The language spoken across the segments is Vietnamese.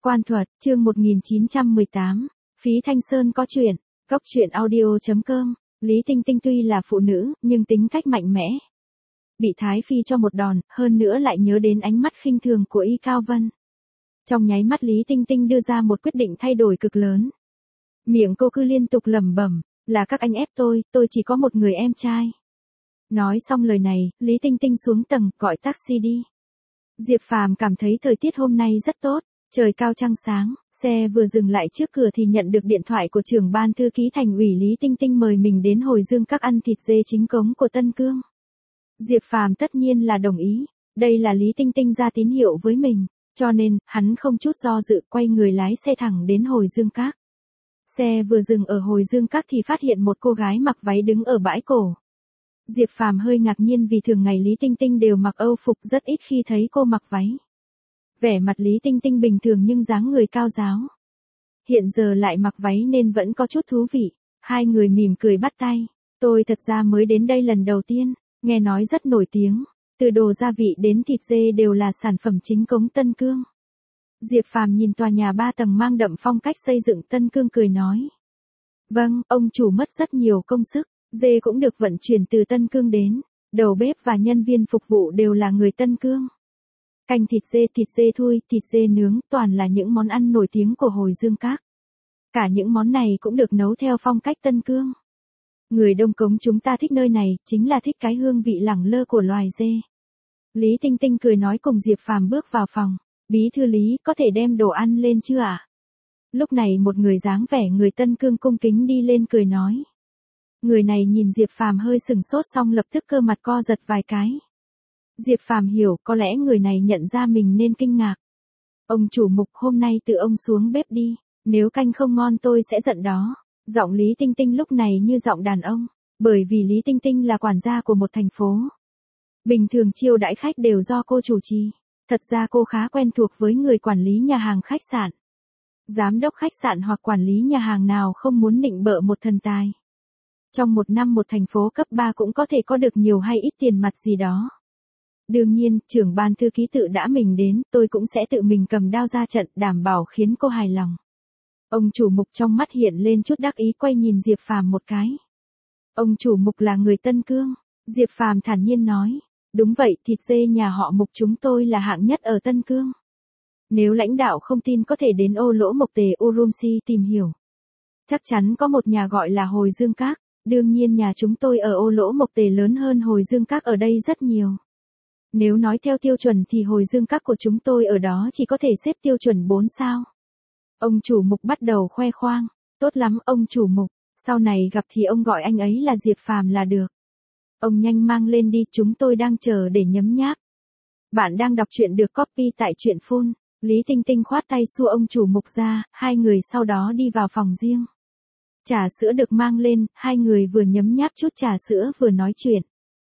Quan Thuật, chương 1918, Phí Thanh Sơn có chuyện, Cốc truyện audio.com, Lý Tinh Tinh tuy là phụ nữ, nhưng tính cách mạnh mẽ. Bị Thái Phi cho một đòn, hơn nữa lại nhớ đến ánh mắt khinh thường của Y Cao Vân. Trong nháy mắt Lý Tinh Tinh đưa ra một quyết định thay đổi cực lớn. Miệng cô cứ liên tục lẩm bẩm, là các anh ép tôi chỉ có một người em trai. Nói xong lời này, Lý Tinh Tinh xuống tầng, gọi taxi đi. Diệp Phàm cảm thấy thời tiết hôm nay rất tốt, trời cao trăng sáng, xe vừa dừng lại trước cửa thì nhận được điện thoại của trưởng ban thư ký thành ủy Lý Tinh Tinh mời mình đến Hồi Dương các ăn thịt dê chính cống của Tân Cương. Diệp Phàm tất nhiên là đồng ý, đây là Lý Tinh Tinh ra tín hiệu với mình, cho nên, hắn không chút do dự quay người lái xe thẳng đến Hồi Dương các. Xe vừa dừng ở Hồi Dương các thì phát hiện một cô gái mặc váy đứng ở bãi cổ. Diệp Phàm hơi ngạc nhiên vì thường ngày Lý Tinh Tinh đều mặc Âu phục, rất ít khi thấy cô mặc váy. Vẻ mặt Lý Tinh Tinh bình thường nhưng dáng người cao ráo. Hiện giờ lại mặc váy nên vẫn có chút thú vị. Hai người mỉm cười bắt tay. Tôi thật ra mới đến đây lần đầu tiên, nghe nói rất nổi tiếng. Từ đồ gia vị đến thịt dê đều là sản phẩm chính cống Tân Cương. Diệp Phàm nhìn tòa nhà 3 tầng mang đậm phong cách xây dựng Tân Cương cười nói. Vâng, ông chủ mất rất nhiều công sức. Dê cũng được vận chuyển từ Tân Cương đến, đầu bếp và nhân viên phục vụ đều là người Tân Cương. Canh thịt dê thui, thịt dê nướng, toàn là những món ăn nổi tiếng của Hồi Dương các. Cả những món này cũng được nấu theo phong cách Tân Cương. Người Đông Cống chúng ta thích nơi này, chính là thích cái hương vị lẳng lơ của loài dê. Lý Tinh Tinh cười nói cùng Diệp Phàm bước vào phòng. Bí thư Lý, có thể đem đồ ăn lên chưa ạ? Lúc này một người dáng vẻ người Tân Cương cung kính đi lên cười nói. Người này nhìn Diệp Phàm hơi sừng sốt xong lập tức cơ mặt co giật vài cái. Diệp Phàm hiểu, có lẽ người này nhận ra mình nên kinh ngạc. Ông chủ Mục, hôm nay tự ông xuống bếp đi, nếu canh không ngon tôi sẽ giận đó. Giọng Lý Tinh Tinh lúc này như giọng đàn ông, bởi vì Lý Tinh Tinh là quản gia của một thành phố. Bình thường chiêu đãi khách đều do cô chủ trì. Thật ra cô khá quen thuộc với người quản lý nhà hàng khách sạn. Giám đốc khách sạn hoặc quản lý nhà hàng nào không muốn nịnh bợ một thần tài. Trong một năm một thành phố cấp 3 cũng có thể có được nhiều hay ít tiền mặt gì đó. Đương nhiên, trưởng ban thư ký tự đã mình đến, tôi cũng sẽ tự mình cầm đao ra trận, đảm bảo khiến cô hài lòng. Ông chủ Mục trong mắt hiện lên chút đắc ý quay nhìn Diệp Phàm một cái. Ông chủ Mục là người Tân Cương, Diệp Phàm thản nhiên nói. Đúng vậy, thịt dê nhà họ Mục chúng tôi là hạng nhất ở Tân Cương. Nếu lãnh đạo không tin có thể đến Ô Lỗ Mộc Tề Urumqi tìm hiểu. Chắc chắn có một nhà gọi là Hồi Dương các. Đương nhiên nhà chúng tôi ở Ô Lỗ Mộc Tề lớn hơn Hồi Dương các ở đây rất nhiều. Nếu nói theo tiêu chuẩn thì Hồi Dương các của chúng tôi ở đó chỉ có thể xếp tiêu chuẩn 4 sao. Ông chủ Mục bắt đầu khoe khoang. Tốt lắm ông chủ Mục, sau này gặp thì ông gọi anh ấy là Diệp Phàm là được. Ông nhanh mang lên đi, chúng tôi đang chờ để nhấm nháp. Bạn đang đọc truyện được copy tại truyện phun. Lý Tinh Tinh khoát tay xua ông chủ Mục ra, hai người sau đó đi vào phòng riêng. Trà sữa được mang lên, hai người vừa nhấm nháp chút trà sữa vừa nói chuyện.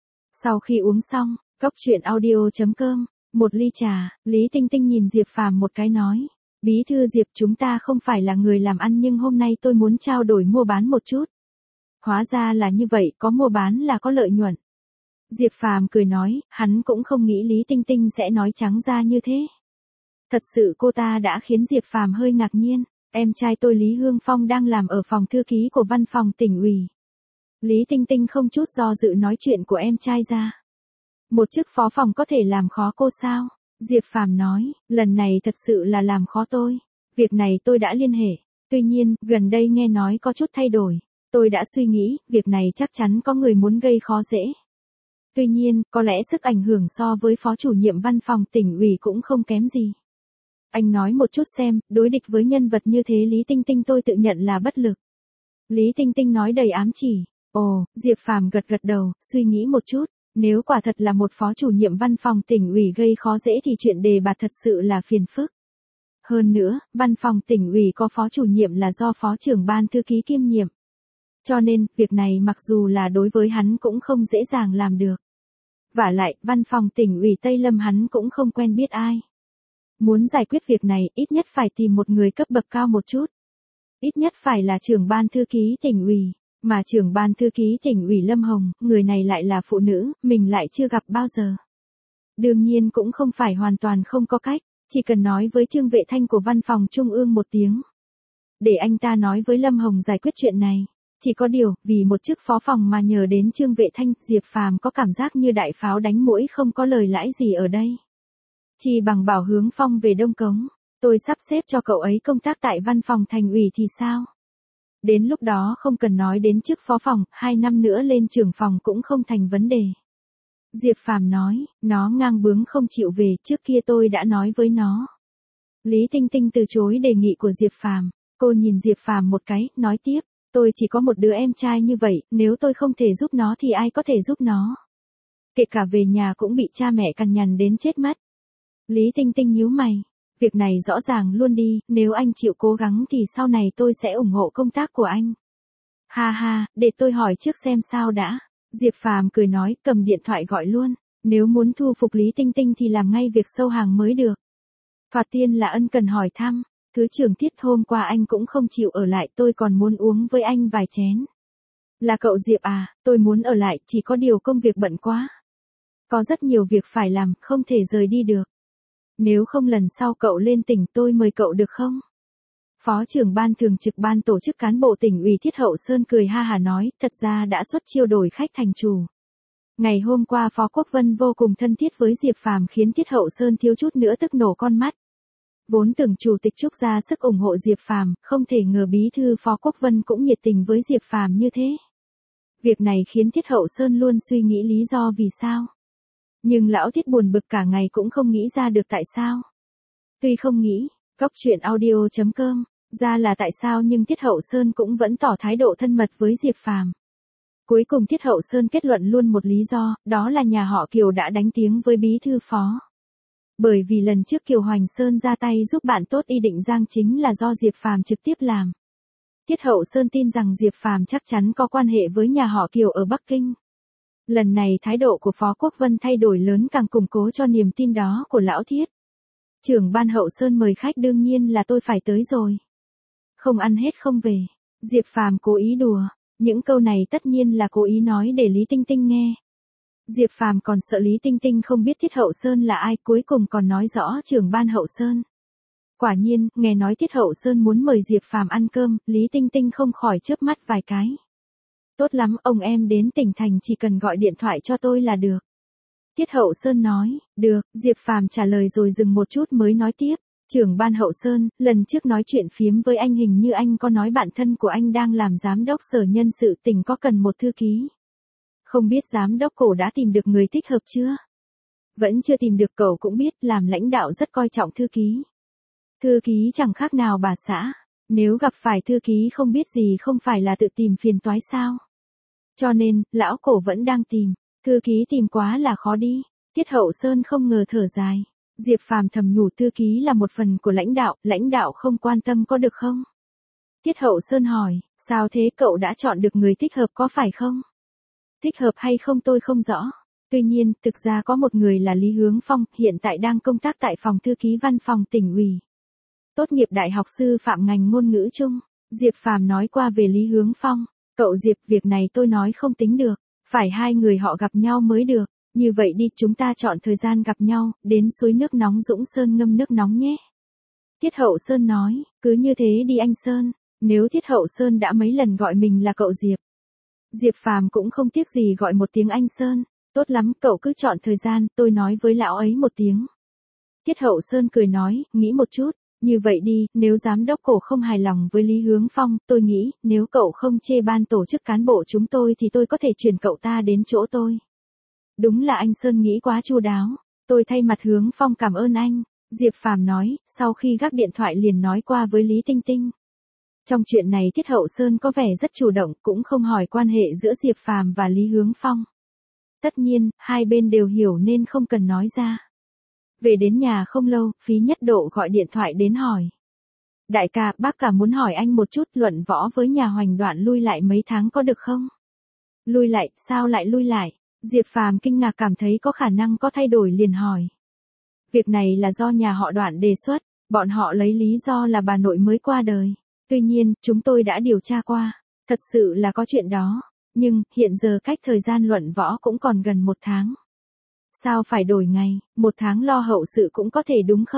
Sau khi uống xong, Cốc truyện audio.com, một ly trà, Lý Tinh Tinh nhìn Diệp Phàm một cái nói. Bí thư Diệp, chúng ta không phải là người làm ăn nhưng hôm nay tôi muốn trao đổi mua bán một chút. Hóa ra là như vậy, có mua bán là có lợi nhuận. Diệp Phàm cười nói, hắn cũng không nghĩ Lý Tinh Tinh sẽ nói trắng ra như thế. Thật sự cô ta đã khiến Diệp Phàm hơi ngạc nhiên. Em trai tôi Lý Hương Phong đang làm ở phòng thư ký của văn phòng tỉnh ủy. Lý Tinh Tinh không chút do dự nói chuyện của em trai ra. Một chức phó phòng có thể làm khó cô sao? Diệp Phàm nói, lần này thật sự là làm khó tôi. Việc này tôi đã liên hệ. Tuy nhiên, gần đây nghe nói có chút thay đổi. Tôi đã suy nghĩ, việc này chắc chắn có người muốn gây khó dễ. Tuy nhiên, có lẽ sức ảnh hưởng so với phó chủ nhiệm văn phòng tỉnh ủy cũng không kém gì. Anh nói một chút xem, đối địch với nhân vật như thế Lý Tinh Tinh tôi tự nhận là bất lực. Lý Tinh Tinh nói đầy ám chỉ. Ồ, Diệp Phàm gật gật đầu, suy nghĩ một chút. Nếu quả thật là một phó chủ nhiệm văn phòng tỉnh ủy gây khó dễ thì chuyện đề bạt thật sự là phiền phức. Hơn nữa, văn phòng tỉnh ủy có phó chủ nhiệm là do phó trưởng ban thư ký kiêm nhiệm. Cho nên, việc này mặc dù là đối với hắn cũng không dễ dàng làm được. Vả lại, văn phòng tỉnh ủy Tây Lâm hắn cũng không quen biết ai. Muốn giải quyết việc này, ít nhất phải tìm một người cấp bậc cao một chút. Ít nhất phải là trưởng ban thư ký tỉnh ủy, mà trưởng ban thư ký tỉnh ủy Lâm Hồng, người này lại là phụ nữ, mình lại chưa gặp bao giờ. Đương nhiên cũng không phải hoàn toàn không có cách, Chỉ cần nói với Trương Vệ Thanh của văn phòng Trung ương một tiếng. Để anh ta nói với Lâm Hồng giải quyết chuyện này. Chỉ có điều, vì một chức phó phòng mà nhờ đến Trương Vệ Thanh, Diệp Phàm có cảm giác như đại pháo đánh muỗi không có lời lãi gì ở đây. Chỉ bằng bảo Hướng Phong về Đông Cống, tôi sắp xếp cho cậu ấy công tác tại văn phòng thành ủy thì sao? Đến lúc đó không cần nói đến chức phó phòng, 2 năm nữa lên trưởng phòng cũng không thành vấn đề. Diệp Phàm nói, nó ngang bướng không chịu về, trước kia tôi đã nói với nó. Lý Tinh Tinh từ chối đề nghị của Diệp Phàm, cô nhìn Diệp Phàm một cái, nói tiếp, tôi chỉ có một đứa em trai như vậy, nếu tôi không thể giúp nó thì ai có thể giúp nó. Kể cả về nhà cũng bị cha mẹ cằn nhằn đến chết mất. Lý Tinh Tinh nhíu mày, việc này rõ ràng luôn đi, nếu anh chịu cố gắng thì sau này tôi sẽ ủng hộ công tác của anh. Ha ha, để tôi hỏi trước xem sao đã. Diệp Phàm cười nói, cầm điện thoại gọi luôn, nếu muốn thu phục Lý Tinh Tinh thì làm ngay việc sâu hàng mới được. Thoạt tiên là ân cần hỏi thăm, Thứ trưởng Tiết hôm qua anh cũng không chịu ở lại, tôi còn muốn uống với anh vài chén. Là cậu Diệp à, tôi muốn ở lại, chỉ có điều công việc bận quá. Có rất nhiều việc phải làm, không thể rời đi được. Nếu không lần sau cậu lên tỉnh tôi mời cậu được không? Phó trưởng ban thường trực ban tổ chức cán bộ tỉnh ủy Thiết Hậu Sơn cười ha hả nói, thật ra đã xuất chiêu đổi khách thành chủ. Ngày hôm qua Phó Quốc Vân vô cùng thân thiết với Diệp Phàm khiến Thiết Hậu Sơn thiếu chút nữa tức nổ con mắt. Vốn tưởng Chủ tịch Trúc ra sức ủng hộ Diệp Phàm, không thể ngờ bí thư Phó Quốc Vân cũng nhiệt tình với Diệp Phàm như thế. Việc này khiến Thiết Hậu Sơn luôn suy nghĩ lý do vì sao. Nhưng lão Thiết buồn bực cả ngày cũng không nghĩ ra được tại sao. Tuy không nghĩ, Góc Chuyện Audio.com, ra là tại sao nhưng Thiết Hậu Sơn cũng vẫn tỏ thái độ thân mật với Diệp Phàm. Cuối cùng Thiết Hậu Sơn kết luận luôn một lý do, đó là nhà họ Kiều đã đánh tiếng với bí thư phó. Bởi vì lần trước Kiều Hoành Sơn ra tay giúp bạn tốt Y Định Giang chính là do Diệp Phàm trực tiếp làm. Thiết Hậu Sơn tin rằng Diệp Phàm chắc chắn có quan hệ với nhà họ Kiều ở Bắc Kinh. Lần này thái độ của Phó Quốc Vân thay đổi lớn càng củng cố cho niềm tin đó của lão Thiết. Trưởng ban Hậu Sơn mời khách đương nhiên là tôi phải tới rồi. Không ăn hết không về. Diệp Phàm cố ý đùa, những câu này tất nhiên là cố ý nói để Lý Tinh Tinh nghe. Diệp Phàm còn sợ Lý Tinh Tinh không biết Thiết Hậu Sơn là ai, cuối cùng còn nói rõ trưởng ban Hậu Sơn. Quả nhiên, nghe nói Thiết Hậu Sơn muốn mời Diệp Phàm ăn cơm, Lý Tinh Tinh không khỏi chớp mắt vài cái. Tốt lắm, ông em đến tỉnh thành chỉ cần gọi điện thoại cho tôi là được. Thiết Hậu Sơn nói, được, Diệp Phàm trả lời rồi dừng một chút mới nói tiếp. Trưởng ban Hậu Sơn, lần trước nói chuyện phiếm với anh hình như anh có nói bạn thân của anh đang làm giám đốc sở nhân sự tỉnh có cần một thư ký. Không biết giám đốc cổ đã tìm được người thích hợp chưa? Vẫn chưa tìm được, cậu cũng biết làm lãnh đạo rất coi trọng thư ký. Thư ký chẳng khác nào bà xã. Nếu gặp phải thư ký không biết gì không phải là tự tìm phiền toái sao? Cho nên, lão cổ vẫn đang tìm. Thư ký tìm quá là khó đi. Thiết Hậu Sơn không ngờ thở dài. Diệp Phàm thầm nhủ thư ký là một phần của lãnh đạo không quan tâm có được không? Thiết Hậu Sơn hỏi, sao thế, cậu đã chọn được người thích hợp có phải không? Thích hợp hay không tôi không rõ. Tuy nhiên, thực ra có một người là Lý Hướng Phong, hiện tại đang công tác tại phòng thư ký văn phòng tỉnh ủy. Tốt nghiệp đại học sư phạm ngành ngôn ngữ Trung. Diệp Phàm nói qua về Lý Hướng Phong. Cậu Diệp, việc này tôi nói không tính được. Phải hai người họ gặp nhau mới được. Như vậy đi, chúng ta chọn thời gian gặp nhau, đến suối nước nóng Dũng Sơn ngâm nước nóng nhé. Thiết Hậu Sơn nói, cứ như thế đi anh Sơn. Nếu Thiết Hậu Sơn đã mấy lần gọi mình là cậu Diệp. Diệp Phàm cũng không tiếc gì gọi một tiếng anh Sơn. Tốt lắm, cậu cứ chọn thời gian, tôi nói với lão ấy một tiếng. Thiết Hậu Sơn cười nói, nghĩ một chút. Như vậy đi, nếu giám đốc cổ không hài lòng với Lý Hướng Phong, tôi nghĩ, nếu cậu không chê ban tổ chức cán bộ chúng tôi thì tôi có thể chuyển cậu ta đến chỗ tôi. Đúng là anh Sơn nghĩ quá chu đáo. Tôi thay mặt Hướng Phong cảm ơn anh. Diệp Phàm nói, sau khi gác điện thoại liền nói qua với Lý Tinh Tinh. Trong chuyện này Thiết Hậu Sơn có vẻ rất chủ động, cũng không hỏi quan hệ giữa Diệp Phàm và Lý Hướng Phong. Tất nhiên, hai bên đều hiểu nên không cần nói ra. Về đến nhà không lâu, Phí Nhất Độ gọi điện thoại đến hỏi. Đại ca, bác cả muốn hỏi anh một chút, luận võ với nhà Hoành Đoạn lui lại mấy tháng có được không? Lui lại, sao lại lui lại? Diệp Phàm kinh ngạc cảm thấy có khả năng có thay đổi liền hỏi. Việc này là do nhà họ Đoạn đề xuất, bọn họ lấy lý do là bà nội mới qua đời. Tuy nhiên, chúng tôi đã điều tra qua, thật sự là có chuyện đó. Nhưng, hiện giờ cách thời gian luận võ cũng còn gần 1 tháng. Sao phải đổi ngày, 1 tháng lo hậu sự cũng có thể đúng không?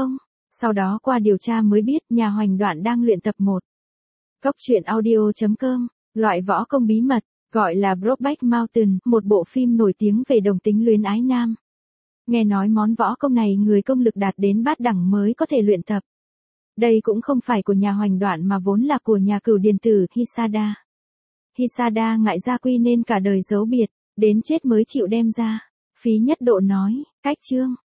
Sau đó qua điều tra mới biết nhà Hoành Đoạn đang luyện tập một. Cốc truyện audio.com, loại võ công bí mật, gọi là Brokeback Mountain, một bộ phim nổi tiếng về đồng tính luyến ái nam. Nghe nói món võ công này người công lực đạt đến bát đẳng mới có thể luyện tập. Đây cũng không phải của nhà Hoành Đoạn mà vốn là của nhà Cửu Điền Tử Hisada. Hisada ngại gia quy nên cả đời giấu biệt, đến chết mới chịu đem ra. Phí Nhất Độ nói, cách chương.